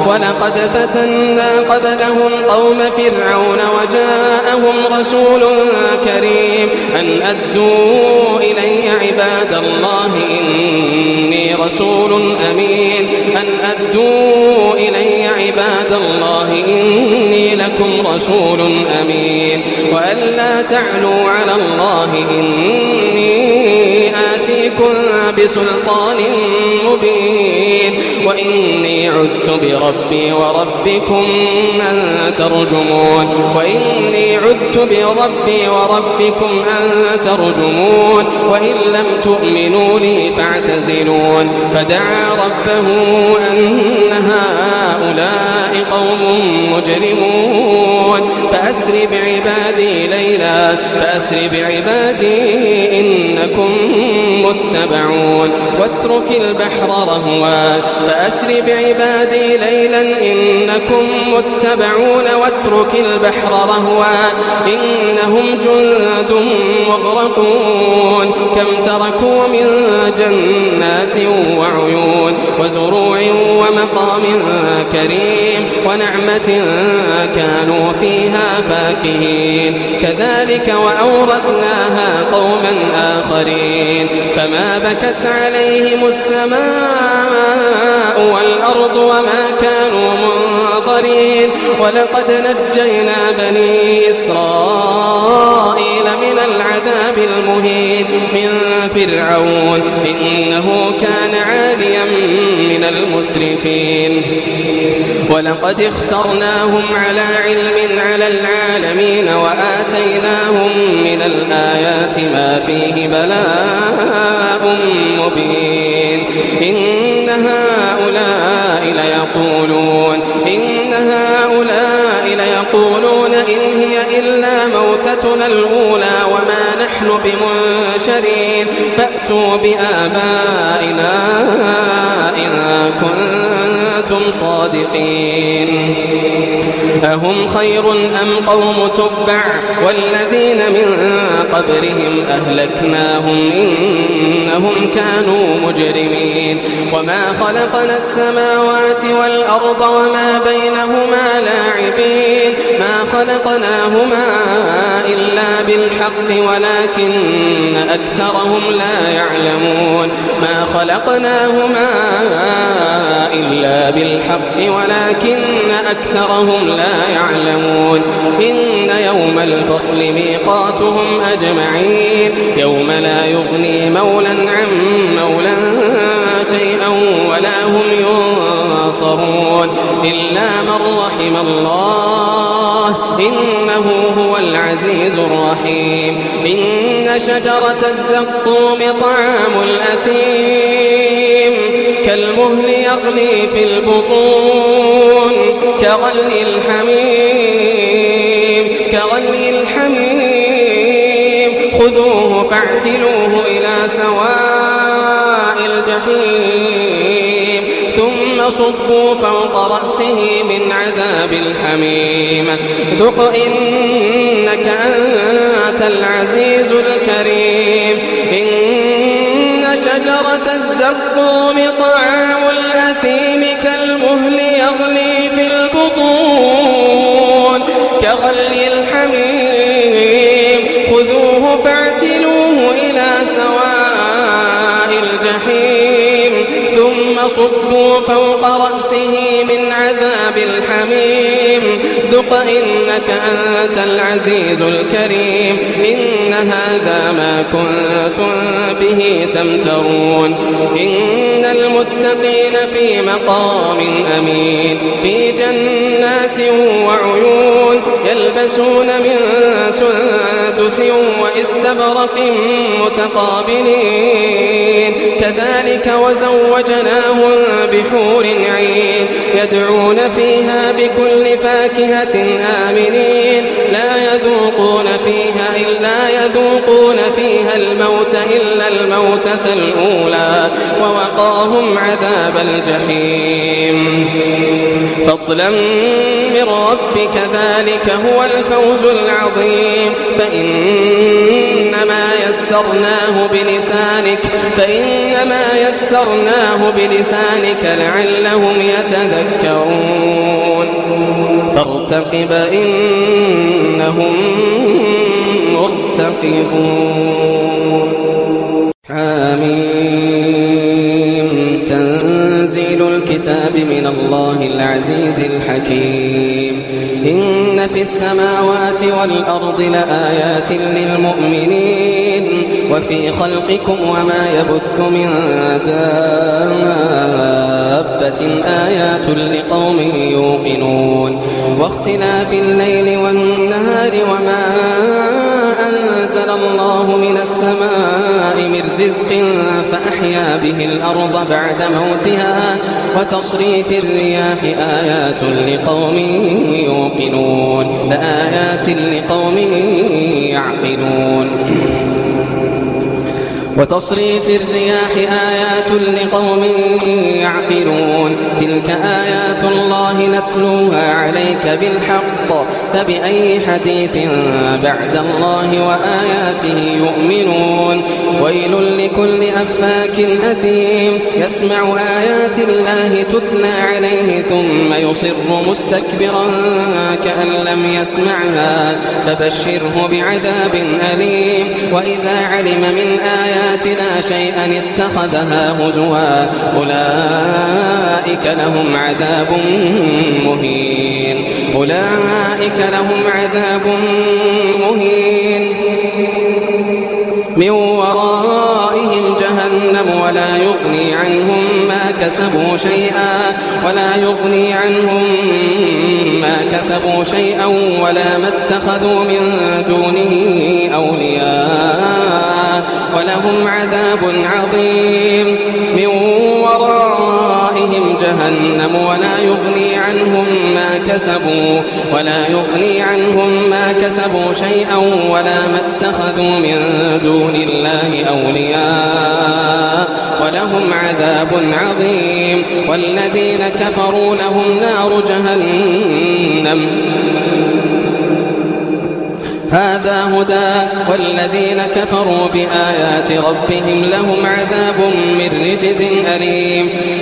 ولقد فتنا قبلهم قوم فرعون وجاءهم رسول كريم أن أدوا إلي عباد الله إني رسول أمين أن أدوا إلي عباد الله إني لكم رسول أمين وأن لا تعلوا على الله إني آتيكم بسلطان مبين وإني عذت بربي وربكم أن ترجمون وإن لم تؤمنوا لي فاعتزلون فدعا ربه أن هؤلاء قوم مجرمون فأسر بعبادي إنكم متبعون واترك البحر رهوا فأسر بعبادي ليلا إنكم متبعون واترك البحر رهوا إنهم جند مغرقون كم تركوا من جنات وعيون وزروع ومقام كريم ونعمة كانوا فيها فاكهين كذلك وأورثناها قوما آخرين فما بكت عليهم السماء والأرض وما كانوا منظرين ولقد نجينا بني إسرائيل من العذاب المهين من فرعون إنه كان عاليا من المسرفين ولقد اخترناهم على علم على العالمين وآتيناهم من الآيات ما فيه بلاء مبين إن هؤلاء ليقولون إن هي إلا موتتنا الأولى وما نحن بمنشرين فأتوا بآبائنا إن كنتم صادقين أهم خير أم قوم تبع والذين من قبلهم أهلكناهم إنهم كانوا مجرمين وما خلقنا السماوات والأرض وما بينهما لاعبين ما خلقناهما إلا بالحق ولكن أكثرهم لا يعلمون ما خلقناهما إلا بالحق ولكن أكثرهم لا يعلمون إن يوم الفصل ميقاتهم أجمعين يوم لا يغني مولا عن مولا شيئا ولا هم ينصرون إلا من رحم الله إنه هو العزيز الرحيم إن شجرة الزقوم طعام الأثيم كالمهل يغلي في البطون كغلي الحميم خذوه فاعتلوه إلى سواء الجحيم ثم صبوا فوق رأسه من عذاب الحميم ذق إنك أنت العزيز الكريم إن شجرة الزقوم طعام الأثيم كالمهل يغلي في البطون كغلي الحميم خذوه فاعتلوه إلى سواء الجحيم ثم صبوا فوق رأسه من عذاب الحميم ذق إنك أنت العزيز الكريم إن هذا ما كنتم به تمترون إن المتقين في مقام أمين في جنات وعيون يلبسون من سندس وإستبرق متقابلين كذلك وزوجناهم بحور عين يدعون فيها بكل فاكهة آمنين لا يذوقون فيها الموت إلا الموتة الأولى ووقاهم عذاب الجحيم فضلا من ربك ذلك هو الفوز العظيم فإنما يسرناه بلسانك لعلهم يتذكرون فارتقب إنهم مرتقبون. حميم تنزيل الكتاب من الله العزيز الحكيم. إن في السماوات والأرض لآيات للمؤمنين وفي خلقكم وما يبث من دابة آيات لقوم يوقنون. واختلاف الليل والنهار وما أنزل الله من السماء من رزق فأحيا به الأرض بعد موتها وتصريف الرياح آيات لقوم يوقنون لآيات لقوم يعقلون. وتصريف الرياح آيات لقوم يعقلون. تلك آيات الله نتلوها عليك بالحق فبأي حديث بعد الله وآياته يؤمنون. ويل لكل أفاك أثيم يسمع آيات الله تتلى عليه ثم يصر مستكبرا كأن لم يسمعها فبشره بعذاب أليم. وإذا علم من آياتنا شيئا اتخذها هزوا أولئك لهم عذاب مهين. أولئك لهم عذاب مهين من ورائهم جهنم ولا يغني عنهم ما كسبوا شيئا ولا ما اتخذوا من دونه أولياء ولهم عذاب عظيم. من ورائهم جهنم ولا يغني عنهم ما كسبوا شيئا ولا ما اتخذوا من دون الله أولياء ولهم عذاب عظيم. والذين كفروا لهم نار جهنم هذا هدى والذين كفروا بآيات ربهم لهم عذاب من رجز أليم.